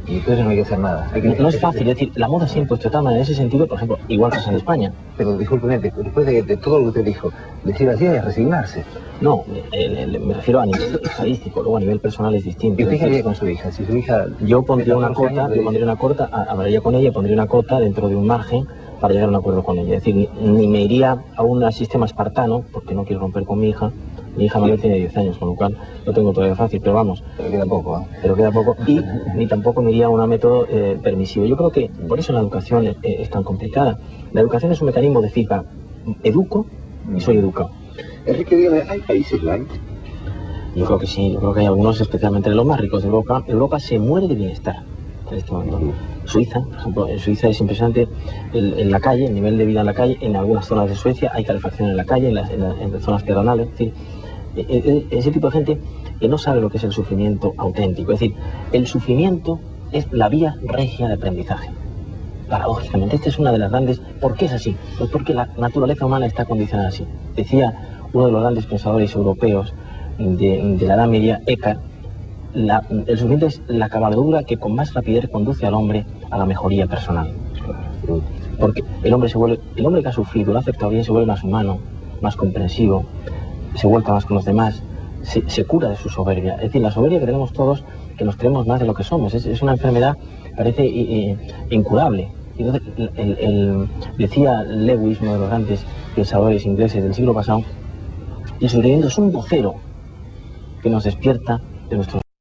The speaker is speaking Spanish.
Y entonces no hay que hacer nada. No es fácil, es decir, la moda se ha impuesto de tal manera en ese sentido, por ejemplo, igual pasa en España. Pero discúlpeme, después de todo lo que usted dijo, decir así es resignarse. No, me refiero a nivel estadístico, luego a nivel personal es distinto. ¿Y usted qué haría con su hija? Si su hija... Yo pondría una cota, hablaría con ella, pondría una cota dentro de un margen para llegar a un acuerdo con ella. Es decir, ni me iría a un sistema espartano, porque no quiero romper con mi hija. Mi hija mayor tiene 10 años, con lo cual lo tengo todavía fácil, pero vamos. Pero queda poco, ¿eh? Pero queda poco. Y ni tampoco me iría a un método permisivo. Yo creo que por eso la educación es tan complicada. La educación es un mecanismo de feedback. Educo y soy educado. Enrique, dígame, ¿hay países light? Yo creo que sí, yo creo que hay algunos, especialmente los más ricos de Europa. Europa se muere de bienestar en este momento. Suiza, por ejemplo, en Suiza es impresionante en la calle, el nivel de vida en la calle. En algunas zonas de Suecia hay calefacción en la calle, en zonas peatonales. Es decir, ese tipo de gente que no sabe lo que es el sufrimiento auténtico. Es decir, el sufrimiento es la vía regia de aprendizaje. Paradójicamente, esta es una de las grandes... ¿Por qué es así? Pues porque la naturaleza humana está condicionada así. Decía uno de los grandes pensadores europeos de la Edad Media, Eckhart, el sufrimiento es la cabalgadura que con más rapidez conduce al hombre a la mejoría personal. Porque el hombre que ha sufrido, lo ha aceptado bien, se vuelve más humano, más comprensivo, se vuelca más con los demás, se cura de su soberbia. Es decir, la soberbia que tenemos todos, que nos creemos más de lo que somos, es una enfermedad, parece incurable. Entonces, decía Lewis, uno de los grandes pensadores ingleses del siglo pasado, el sufrimiento es un vocero que nos despierta de nuestro